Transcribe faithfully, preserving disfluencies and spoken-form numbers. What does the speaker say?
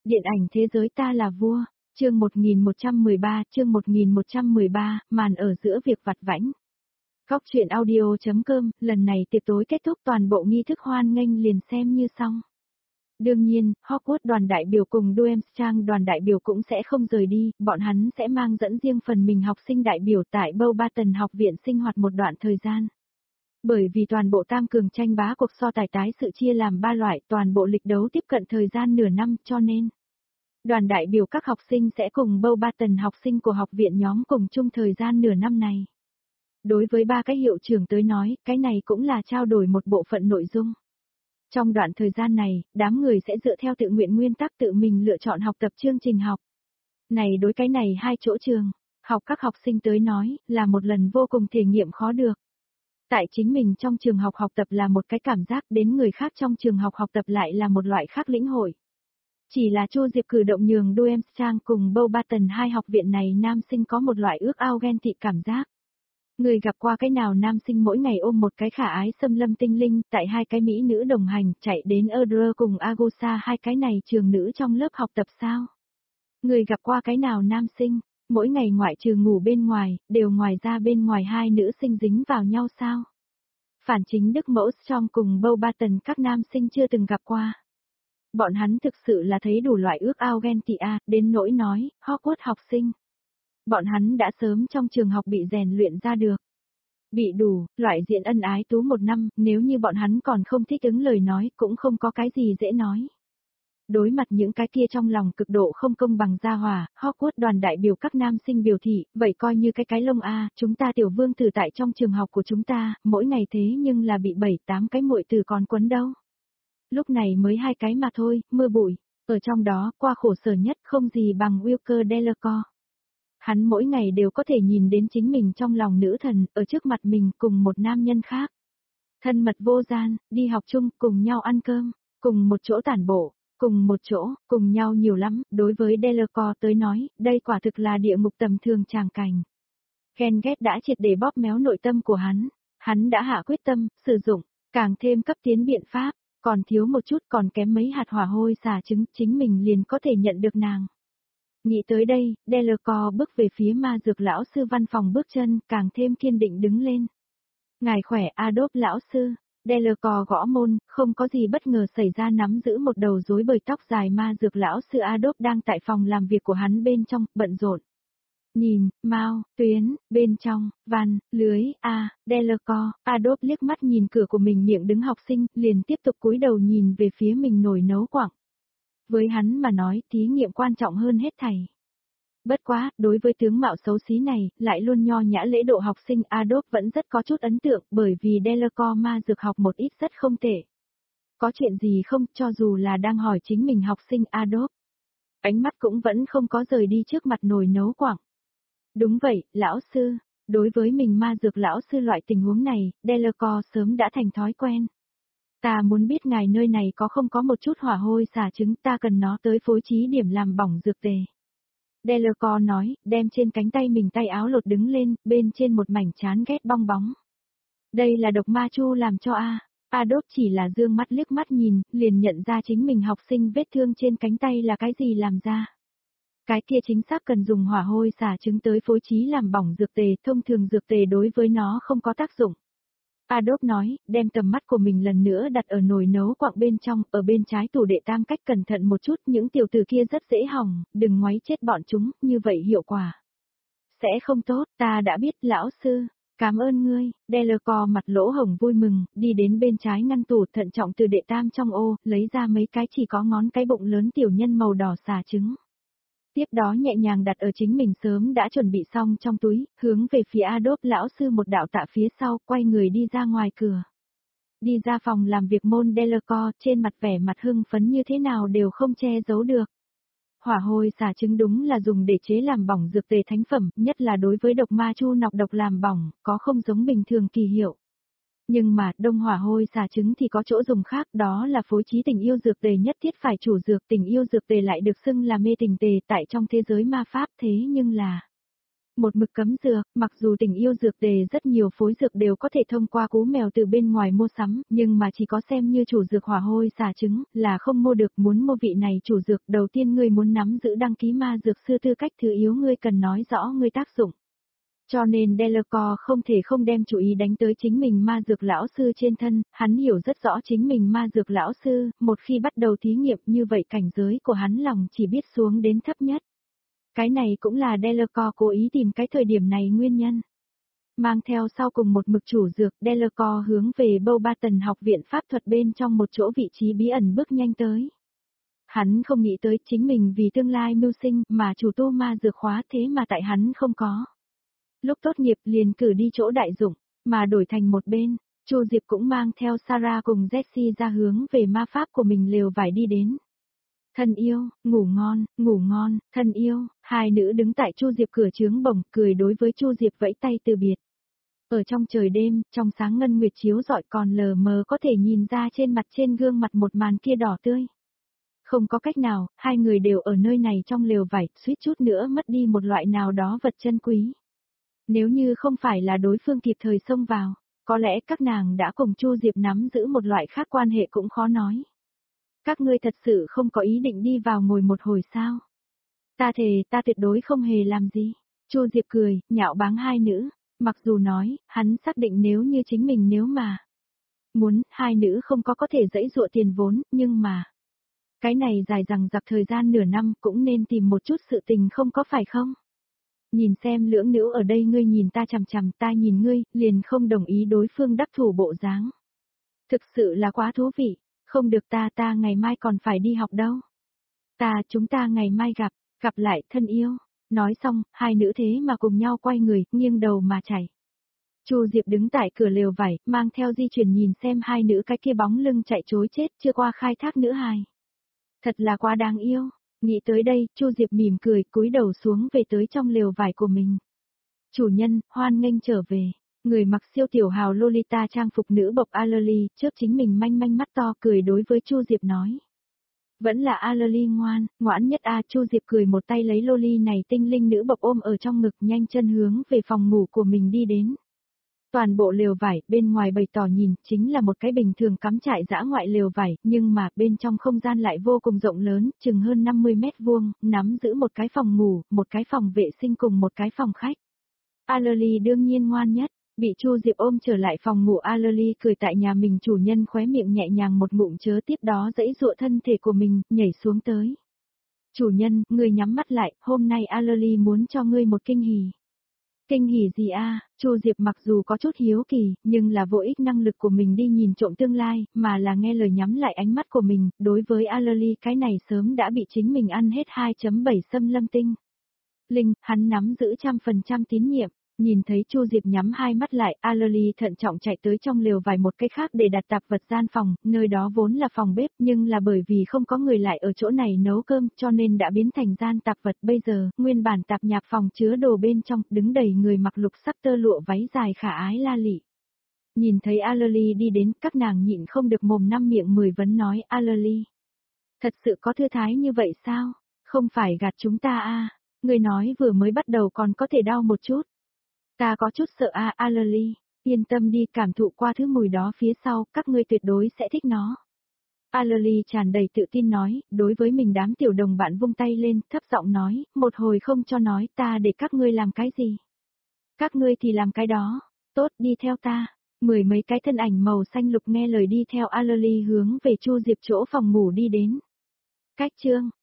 Điện ảnh thế giới ta là vua, chương một nghìn một trăm mười ba, chương một nghìn một trăm mười ba, màn ở giữa việc vặt vãnh. Góc truyện audio.com, lần này tiệc tối kết thúc toàn bộ nghi thức hoan nghênh liền xem như xong. Đương nhiên, Hogwarts đoàn đại biểu cùng Durmstrang đoàn đại biểu cũng sẽ không rời đi, bọn hắn sẽ mang dẫn riêng phần mình học sinh đại biểu tại Beauxbaton học viện sinh hoạt một đoạn thời gian. Bởi vì toàn bộ tam cường tranh bá cuộc so tài tái sự chia làm ba loại, toàn bộ lịch đấu tiếp cận thời gian nửa năm cho nên đoàn đại biểu các học sinh sẽ cùng Beauxbaton học sinh của học viện nhóm cùng chung thời gian nửa năm này. Đối với ba cái hiệu trưởng tới nói, cái này cũng là trao đổi một bộ phận nội dung. Trong đoạn thời gian này, đám người sẽ dựa theo tự nguyện nguyên tắc tự mình lựa chọn học tập chương trình học. Này đối cái này hai chỗ trường, học các học sinh tới nói, là một lần vô cùng thể nghiệm khó được. Tại chính mình trong trường học học tập là một cái cảm giác, đến người khác trong trường học học tập lại là một loại khác lĩnh hội. Chỉ là Chu Diệp cử động nhường Durmstrang cùng Beauxbaton hai học viện này nam sinh có một loại ước ao ghen tị cảm giác. Người gặp qua cái nào nam sinh mỗi ngày ôm một cái khả ái xâm lâm tinh linh, tại hai cái mỹ nữ đồng hành, chạy đến Erdre cùng Agosa hai cái này trường nữ trong lớp học tập sao? Người gặp qua cái nào nam sinh, mỗi ngày ngoại trừ ngủ bên ngoài, đều ngoài ra bên ngoài hai nữ sinh dính vào nhau sao? Phản chính Đức Mẫu trong cùng Beauxbaton các nam sinh chưa từng gặp qua. Bọn hắn thực sự là thấy đủ loại ước ao ghen tị a, đến nỗi nói, Hogwarts học sinh. Bọn hắn đã sớm trong trường học bị rèn luyện ra được. Bị đủ, loại diện ân ái tú một năm, nếu như bọn hắn còn không thích ứng lời nói cũng không có cái gì dễ nói. Đối mặt những cái kia trong lòng cực độ không công bằng gia hòa, Hogwarts đoàn đại biểu các nam sinh biểu thị, vậy coi như cái cái lông a, chúng ta tiểu vương tử tại trong trường học của chúng ta, mỗi ngày thế nhưng là bị bảy tám cái muội tử còn quấn đâu. Lúc này mới hai cái mà thôi, mưa bụi, ở trong đó, qua khổ sở nhất không gì bằng Wilker Delacour. Hắn mỗi ngày đều có thể nhìn đến chính mình trong lòng nữ thần, ở trước mặt mình cùng một nam nhân khác. Thân mật vô gian, đi học chung, cùng nhau ăn cơm, cùng một chỗ tản bộ, cùng một chỗ, cùng nhau nhiều lắm, đối với Delacour tới nói, đây quả thực là địa ngục tầm thường tràng cảnh. Ghen ghét đã triệt để bóp méo nội tâm của hắn, hắn đã hạ quyết tâm, sử dụng, càng thêm cấp tiến biện pháp, còn thiếu một chút còn kém mấy hạt hỏa hôi xả trứng, chính mình liền có thể nhận được nàng. Nghĩ tới đây, Delacour bước về phía ma dược lão sư văn phòng bước chân, càng thêm kiên định đứng lên. Ngài khỏe Adolf lão sư, Delacour gõ môn, không có gì bất ngờ xảy ra nắm giữ một đầu rối bời tóc dài ma dược lão sư Adolf đang tại phòng làm việc của hắn bên trong, bận rộn. Nhìn, Mao, Tuyến, bên trong, Văn, Lưới, A, Delacour, Adolf liếc mắt nhìn cửa của mình miệng đứng học sinh, liền tiếp tục cúi đầu nhìn về phía mình nồi nấu quặng. Với hắn mà nói, thí nghiệm quan trọng hơn hết thảy. Bất quá, đối với tướng mạo xấu xí này, lại luôn nho nhã lễ độ học sinh Adolf vẫn rất có chút ấn tượng, bởi vì Delacour ma dược học một ít rất không tệ. Có chuyện gì không, cho dù là đang hỏi chính mình học sinh Adolf. Ánh mắt cũng vẫn không có rời đi trước mặt nồi nấu quặng. Đúng vậy, lão sư, đối với mình ma dược lão sư loại tình huống này, Delacour sớm đã thành thói quen. Ta muốn biết ngài nơi này có không có một chút hỏa hôi xả trứng, ta cần nó tới phối trí điểm làm bỏng dược tề. Delacour nói, đem trên cánh tay mình tay áo lột đứng lên, bên trên một mảnh chán ghét bong bóng. Đây là độc ma chu làm cho A. Adolf chỉ là dương mắt liếc mắt nhìn, liền nhận ra chính mình học sinh vết thương trên cánh tay là cái gì làm ra. Cái kia chính xác cần dùng hỏa hôi xả trứng tới phối trí làm bỏng dược tề, thông thường dược tề đối với nó không có tác dụng. Adolf nói, đem tầm mắt của mình lần nữa đặt ở nồi nấu quặng bên trong, ở bên trái tủ đệ tam cách cẩn thận một chút, những tiểu tử kia rất dễ hỏng, đừng ngoáy chết bọn chúng, như vậy hiệu quả sẽ không tốt, ta đã biết lão sư, cảm ơn ngươi. Delacour mặt lỗ hồng vui mừng, đi đến bên trái ngăn tủ thận trọng từ đệ tam trong ô, lấy ra mấy cái chỉ có ngón cái bụng lớn tiểu nhân màu đỏ xả trứng. Tiếp đó nhẹ nhàng đặt ở chính mình sớm đã chuẩn bị xong trong túi, hướng về phía Adolf lão sư một đạo tạ phía sau, quay người đi ra ngoài cửa. Đi ra phòng làm việc môn Delacour, trên mặt vẻ mặt hưng phấn như thế nào đều không che giấu được. Hỏa hôi xả trứng đúng là dùng để chế làm bỏng dược tề thánh phẩm, nhất là đối với độc ma chu nọc độc làm bỏng, có không giống bình thường kỳ hiệu. Nhưng mà, đông hỏa hôi xả trứng thì có chỗ dùng khác, đó là phối trí tình yêu dược tề nhất thiết phải chủ dược, tình yêu dược tề lại được xưng là mê tình tề tại trong thế giới ma pháp, thế nhưng là Một mực cấm dược, mặc dù tình yêu dược tề rất nhiều phối dược đều có thể thông qua cú mèo từ bên ngoài mua sắm, nhưng mà chỉ có xem như chủ dược hỏa hôi xả trứng, là không mua được. Muốn mua vị này chủ dược, đầu tiên ngươi muốn nắm giữ đăng ký ma dược sư tư cách, thứ yếu ngươi cần nói rõ ngươi tác dụng. Cho nên Delacour không thể không đem chú ý đánh tới chính mình ma dược lão sư trên thân, hắn hiểu rất rõ chính mình ma dược lão sư, một khi bắt đầu thí nghiệm như vậy cảnh giới của hắn lòng chỉ biết xuống đến thấp nhất. Cái này cũng là Delacour cố ý tìm cái thời điểm này nguyên nhân. Mang theo sau cùng một mực chủ dược, Delacour hướng về Beauxbatons học viện pháp thuật bên trong một chỗ vị trí bí ẩn bước nhanh tới. Hắn không nghĩ tới chính mình vì tương lai mưu sinh mà chủ tu ma dược khóa, thế mà tại hắn không có. Lúc tốt nghiệp liền cử đi chỗ đại dụng, mà đổi thành một bên, Chu Diệp cũng mang theo Sarah cùng Jessie ra hướng về ma pháp của mình lều vải đi đến. Thân yêu, ngủ ngon, ngủ ngon, thân yêu, hai nữ đứng tại Chu Diệp cửa trướng bổng, cười đối với Chu Diệp vẫy tay từ biệt. Ở trong trời đêm, trong sáng ngân nguyệt chiếu rọi còn lờ mờ có thể nhìn ra trên mặt trên gương mặt một màn kia đỏ tươi. Không có cách nào, hai người đều ở nơi này trong lều vải, suýt chút nữa mất đi một loại nào đó vật chân quý. Nếu như không phải là đối phương kịp thời xông vào, có lẽ các nàng đã cùng Chu Diệp nắm giữ một loại khác quan hệ cũng khó nói. Các ngươi thật sự không có ý định đi vào ngồi một hồi sao? Ta thề, ta tuyệt đối không hề làm gì. Chu Diệp cười, nhạo báng hai nữ, mặc dù nói, hắn xác định nếu như chính mình nếu mà muốn, hai nữ không có có thể dãy dụa tiền vốn, nhưng mà cái này dài dằng dặc thời gian nửa năm cũng nên tìm một chút sự tình không có phải không? Nhìn xem lưỡng nữ ở đây, ngươi nhìn ta chằm chằm, ta nhìn ngươi, liền không đồng ý đối phương đắc thủ bộ dáng. Thực sự là quá thú vị, không được, ta ta ngày mai còn phải đi học đâu. Ta, chúng ta ngày mai gặp, gặp lại thân yêu. Nói xong, hai nữ thế mà cùng nhau quay người, nghiêng đầu mà chảy. Chu Diệp đứng tại cửa lều vải, mang theo di chuyển nhìn xem hai nữ cái kia bóng lưng chạy trối chết chưa qua khai thác nữ hài. Thật là quá đáng yêu. Nghĩ tới đây, Chu Diệp mỉm cười, cúi đầu xuống về tới trong lều vải của mình. Chủ nhân, hoan nghênh trở về. Người mặc siêu tiểu hào Lolita trang phục nữ bộc Allerly, trước chính mình manh manh mắt to cười đối với Chu Diệp nói. Vẫn là Allerly ngoan, ngoãn nhất a. Chu Diệp cười một tay lấy Loli này tinh linh nữ bộc ôm ở trong ngực, nhanh chân hướng về phòng ngủ của mình đi đến. Toàn bộ lều vải, bên ngoài bày tỏ nhìn, chính là một cái bình thường cắm trại dã ngoại lều vải, nhưng mà bên trong không gian lại vô cùng rộng lớn, chừng hơn năm mươi mét vuông, nắm giữ một cái phòng ngủ, một cái phòng vệ sinh cùng một cái phòng khách. Allerly đương nhiên ngoan nhất, bị Chu Diệp ôm trở lại phòng ngủ, Allerly cười tại nhà mình chủ nhân khóe miệng nhẹ nhàng một ngụm chớ tiếp đó dãy dụa thân thể của mình, nhảy xuống tới. Chủ nhân, ngươi nhắm mắt lại, hôm nay Allerly muốn cho ngươi một kinh hỉ. Kinh hỉ gì a? Chu Diệp mặc dù có chút hiếu kỳ, nhưng là vô ích năng lực của mình đi nhìn trộm tương lai, mà là nghe lời nhắm lại ánh mắt của mình, đối với Allerly cái này sớm đã bị chính mình ăn hết hai chấm bảy xâm lâm tinh. Linh, hắn nắm giữ trăm phần trăm tín nhiệm. Nhìn thấy Chu Diệp nhắm hai mắt lại, Allerly thận trọng chạy tới trong lều vài một cái khác để đặt tạp vật gian phòng, nơi đó vốn là phòng bếp nhưng là bởi vì không có người lại ở chỗ này nấu cơm cho nên đã biến thành gian tạp vật. Bây giờ, nguyên bản tạp nhạp phòng chứa đồ bên trong, đứng đầy người mặc lục sắc tơ lụa váy dài khả ái la lị. Nhìn thấy Allerly đi đến, các nàng nhịn không được mồm năm miệng mười vấn nói, Allerly, thật sự có thư thái như vậy sao? Không phải gạt chúng ta a? Người nói vừa mới bắt đầu còn có thể đau một chút. Ta có chút sợ a, Allerly, yên tâm đi, cảm thụ qua thứ mùi đó phía sau, các ngươi tuyệt đối sẽ thích nó. Allerly tràn đầy tự tin nói, đối với mình đám tiểu đồng bạn vung tay lên, thấp giọng nói, một hồi không cho nói, ta để các ngươi làm cái gì? Các ngươi thì làm cái đó, tốt, đi theo ta. Mười mấy cái thân ảnh màu xanh lục nghe lời đi theo Allerly hướng về Chu Diệp chỗ phòng ngủ đi đến. Cách chương